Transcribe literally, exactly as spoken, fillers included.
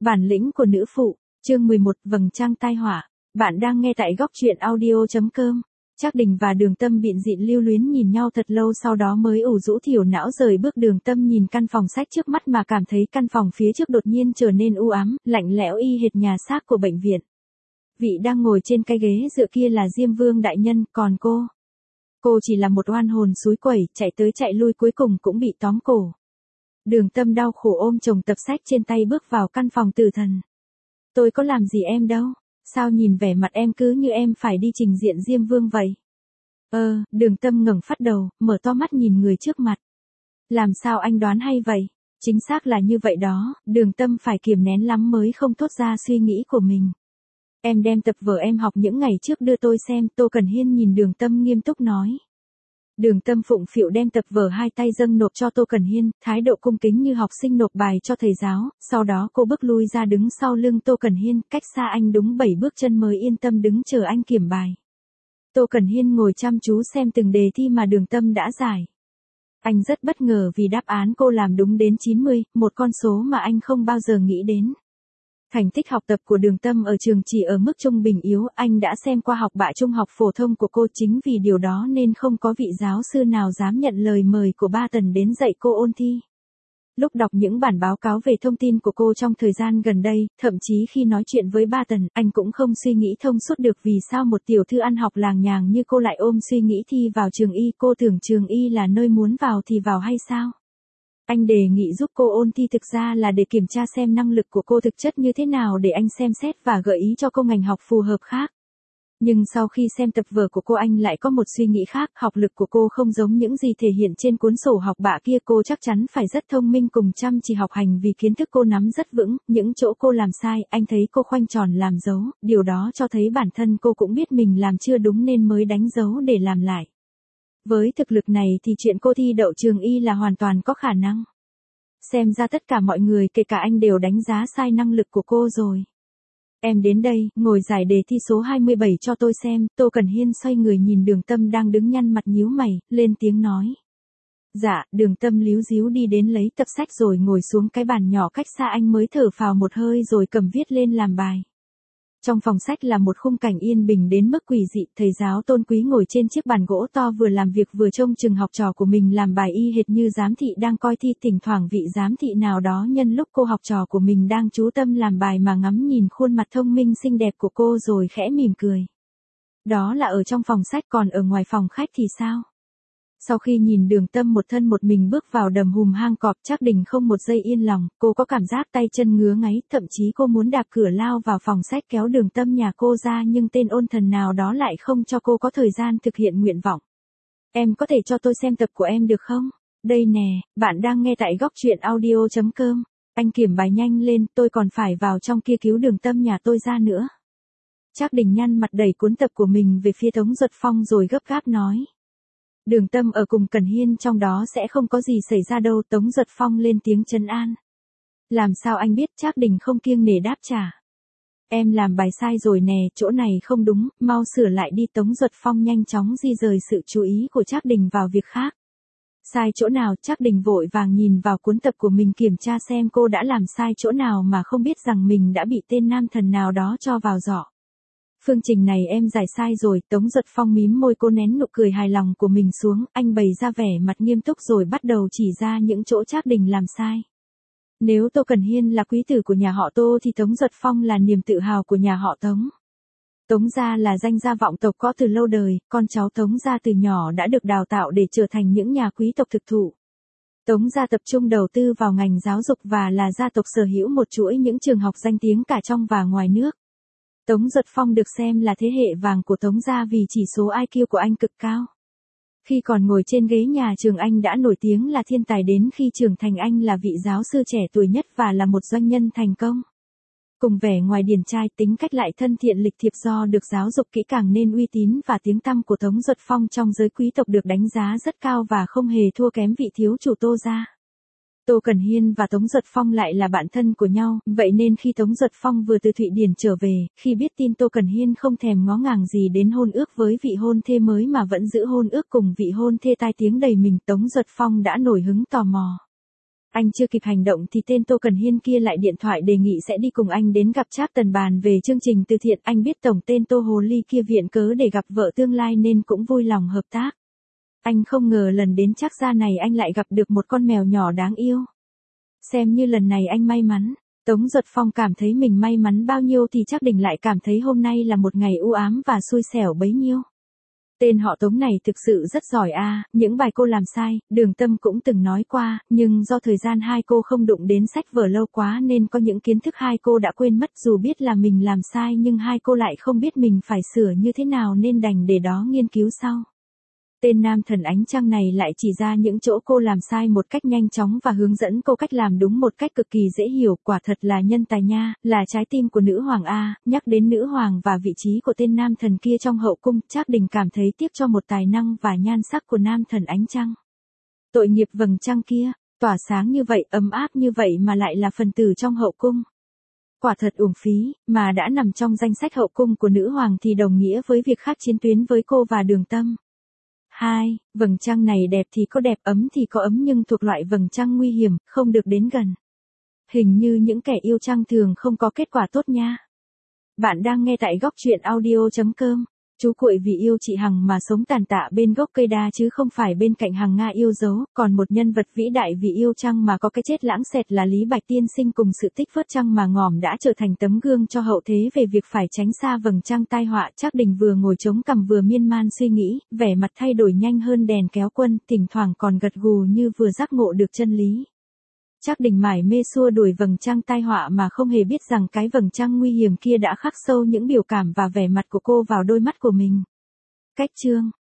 Bản lĩnh của nữ phụ, chương mười một, vầng trăng tai họa. Bạn đang nghe tại góc truyện audio.com. Trác Đình và Đường Tâm bịn dịn lưu luyến nhìn nhau thật lâu, sau đó mới ủ rũ thiểu não rời bước. Đường Tâm nhìn căn phòng sách trước mắt mà cảm thấy căn phòng phía trước đột nhiên trở nên u ám, lạnh lẽo y hệt nhà xác của bệnh viện. Vị đang ngồi trên cái ghế dựa kia là Diêm Vương đại nhân, còn cô? Cô chỉ là một oan hồn xúi quẩy, chạy tới chạy lui cuối cùng cũng bị tóm cổ. Đường Tâm đau khổ ôm chồng tập sách trên tay bước vào căn phòng tử thần. Tôi có làm gì em đâu, sao nhìn vẻ mặt em cứ như em phải đi trình diện Diêm Vương vậy? Ờ, Đường Tâm ngẩng phát đầu, mở to mắt nhìn người trước mặt. Làm sao anh đoán hay vậy? Chính xác là như vậy đó, Đường Tâm phải kiềm nén lắm mới không thốt ra suy nghĩ của mình. Em đem tập vở em học những ngày trước đưa tôi xem, Tô Cẩn Hiên nhìn Đường Tâm nghiêm túc nói. Đường Tâm phụng phịu đem tập vở hai tay dâng nộp cho Tô Cẩn Hiên, thái độ cung kính như học sinh nộp bài cho thầy giáo, sau đó cô bước lui ra đứng sau lưng Tô Cẩn Hiên, cách xa anh đúng bảy bước chân mới yên tâm đứng chờ anh kiểm bài. Tô Cẩn Hiên ngồi chăm chú xem từng đề thi mà Đường Tâm đã giải. Anh rất bất ngờ vì đáp án cô làm đúng đến chín mươi, một con số mà anh không bao giờ nghĩ đến. Thành tích học tập của Đường Tâm ở trường chỉ ở mức trung bình yếu, anh đã xem qua học bạ trung học phổ thông của cô, chính vì điều đó nên không có vị giáo sư nào dám nhận lời mời của ba Tần đến dạy cô ôn thi. Lúc đọc những bản báo cáo về thông tin của cô trong thời gian gần đây, thậm chí khi nói chuyện với ba Tần, anh cũng không suy nghĩ thông suốt được vì sao một tiểu thư ăn học làng nhàng như cô lại ôm suy nghĩ thi vào trường y. Cô tưởng trường y là nơi muốn vào thì vào hay sao? Anh đề nghị giúp cô ôn thi thực ra là để kiểm tra xem năng lực của cô thực chất như thế nào để anh xem xét và gợi ý cho cô ngành học phù hợp khác. Nhưng sau khi xem tập vở của cô, anh lại có một suy nghĩ khác, học lực của cô không giống những gì thể hiện trên cuốn sổ học bạ kia, cô chắc chắn phải rất thông minh cùng chăm chỉ học hành vì kiến thức cô nắm rất vững, những chỗ cô làm sai, anh thấy cô khoanh tròn làm dấu, điều đó cho thấy bản thân cô cũng biết mình làm chưa đúng nên mới đánh dấu để làm lại. Với thực lực này thì chuyện cô thi đậu trường y là hoàn toàn có khả năng. Xem ra tất cả mọi người kể cả anh đều đánh giá sai năng lực của cô rồi. Em đến đây, ngồi giải đề thi số hai mươi bảy cho tôi xem. Tô Cẩn Hiên xoay người nhìn Đường Tâm đang đứng nhăn mặt nhíu mày, lên tiếng nói. Dạ, Đường Tâm líu díu đi đến lấy tập sách rồi ngồi xuống cái bàn nhỏ cách xa anh mới thở phào một hơi rồi cầm viết lên làm bài. Trong phòng sách là một khung cảnh yên bình đến mức quỷ dị, thầy giáo Tôn Quý ngồi trên chiếc bàn gỗ to vừa làm việc vừa trông chừng học trò của mình làm bài y hệt như giám thị đang coi thi, thỉnh thoảng vị giám thị nào đó nhân lúc cô học trò của mình đang chú tâm làm bài mà ngắm nhìn khuôn mặt thông minh xinh đẹp của cô rồi khẽ mỉm cười. Đó là ở trong phòng sách, còn ở ngoài phòng khách thì sao? Sau khi nhìn Đường Tâm một thân một mình bước vào đầm hùm hang cọp, Trác Đình không một giây yên lòng, cô có cảm giác tay chân ngứa ngáy, thậm chí cô muốn đạp cửa lao vào phòng sách kéo Đường Tâm nhà cô ra, nhưng tên ôn thần nào đó lại không cho cô có thời gian thực hiện nguyện vọng. Em có thể cho tôi xem tập của em được không? Đây nè, bạn đang nghe tại góc truyện audio.com. Anh kiểm bài nhanh lên, tôi còn phải vào trong kia cứu Đường Tâm nhà tôi ra nữa. Trác Đình nhăn mặt đẩy cuốn tập của mình về phía Tống Duật Phong rồi gấp gáp nói. Đường Tâm ở cùng Cẩn Hiên, trong đó sẽ không có gì xảy ra đâu. Tống Duật Phong lên tiếng trấn an. Làm sao anh biết? Trác Đình không kiêng nể đáp trả. Em làm bài sai rồi nè, chỗ này không đúng, mau sửa lại đi. Tống Duật Phong nhanh chóng di rời sự chú ý của Trác Đình vào việc khác. Sai chỗ nào? Trác Đình vội vàng nhìn vào cuốn tập của mình kiểm tra xem cô đã làm sai chỗ nào mà không biết rằng mình đã bị tên nam thần nào đó cho vào giỏ. Phương trình này em giải sai rồi. Tống Duật Phong mím môi, cô nén nụ cười hài lòng của mình xuống, anh bày ra vẻ mặt nghiêm túc rồi bắt đầu chỉ ra những chỗ Trác Đình làm sai. Nếu Tô Cẩn Hiên là quý tử của nhà họ Tô thì Tống Duật Phong là niềm tự hào của nhà họ Tống. Tống gia là danh gia vọng tộc có từ lâu đời, con cháu Tống gia từ nhỏ đã được đào tạo để trở thành những nhà quý tộc thực thụ. Tống gia tập trung đầu tư vào ngành giáo dục và là gia tộc sở hữu một chuỗi những trường học danh tiếng cả trong và ngoài nước. Tống Duật Phong được xem là thế hệ vàng của Tống gia vì chỉ số i kiu của anh cực cao. Khi còn ngồi trên ghế nhà trường, anh đã nổi tiếng là thiên tài, đến khi trưởng thành anh là vị giáo sư trẻ tuổi nhất và là một doanh nhân thành công. Cùng vẻ ngoài điển trai, tính cách lại thân thiện lịch thiệp, do được giáo dục kỹ càng nên uy tín và tiếng tăm của Tống Duật Phong trong giới quý tộc được đánh giá rất cao và không hề thua kém vị thiếu chủ Tô gia. Tô Cẩn Hiên và Tống Duật Phong lại là bạn thân của nhau, vậy nên khi Tống Duật Phong vừa từ Thụy Điển trở về, khi biết tin Tô Cẩn Hiên không thèm ngó ngàng gì đến hôn ước với vị hôn thê mới mà vẫn giữ hôn ước cùng vị hôn thê tai tiếng đầy mình, Tống Duật Phong đã nổi hứng tò mò. Anh chưa kịp hành động thì tên Tô Cần Hiên kia lại điện thoại đề nghị sẽ đi cùng anh đến gặp Trác Tần bàn về chương trình từ thiện. Anh biết tổng tên Tô Hồ Ly kia viện cớ để gặp vợ tương lai nên cũng vui lòng hợp tác. Anh không ngờ lần đến Trác gia này anh lại gặp được một con mèo nhỏ đáng yêu. Xem như lần này anh may mắn. Tống Duật Phong cảm thấy mình may mắn bao nhiêu thì Trác Đình lại cảm thấy hôm nay là một ngày u ám và xui xẻo bấy nhiêu. Tên họ Tống này thực sự rất giỏi a, à, những bài cô làm sai, Đường Tâm cũng từng nói qua, nhưng do thời gian hai cô không đụng đến sách vở lâu quá nên có những kiến thức hai cô đã quên mất, dù biết là mình làm sai nhưng hai cô lại không biết mình phải sửa như thế nào nên đành để đó nghiên cứu sau. Tên nam thần ánh trăng này lại chỉ ra những chỗ cô làm sai một cách nhanh chóng và hướng dẫn cô cách làm đúng một cách cực kỳ dễ hiểu, quả thật là nhân tài nha, là trái tim của nữ hoàng a. Nhắc đến nữ hoàng và vị trí của tên nam thần kia trong hậu cung, Trác Đình cảm thấy tiếc cho một tài năng và nhan sắc của nam thần ánh trăng. Tội nghiệp vầng trăng kia, tỏa sáng như vậy, ấm áp như vậy mà lại là phần tử trong hậu cung. Quả thật uổng phí, mà đã nằm trong danh sách hậu cung của nữ hoàng thì đồng nghĩa với việc khác chiến tuyến với cô và Đường Tâm. Hai, vầng trăng này đẹp thì có đẹp, ấm thì có ấm nhưng thuộc loại vầng trăng nguy hiểm, không được đến gần. Hình như những kẻ yêu trăng thường không có kết quả tốt nha. Bạn đang nghe tại góc truyện audio chấm com. Chú cuội vì yêu chị Hằng mà sống tàn tạ bên gốc cây đa chứ không phải bên cạnh Hằng Nga yêu dấu, còn một nhân vật vĩ đại vì yêu trăng mà có cái chết lãng xẹt là Lý Bạch Tiên Sinh cùng sự tích vớt trăng mà ngòm đã trở thành tấm gương cho hậu thế về việc phải tránh xa vầng trăng tai họa. Trác Đình vừa ngồi chống cằm vừa miên man suy nghĩ, vẻ mặt thay đổi nhanh hơn đèn kéo quân, thỉnh thoảng còn gật gù như vừa giác ngộ được chân lý. Trác Đình mải mê xua đuổi vầng trăng tai họa mà không hề biết rằng cái vầng trăng nguy hiểm kia đã khắc sâu những biểu cảm và vẻ mặt của cô vào đôi mắt của mình. Cách chương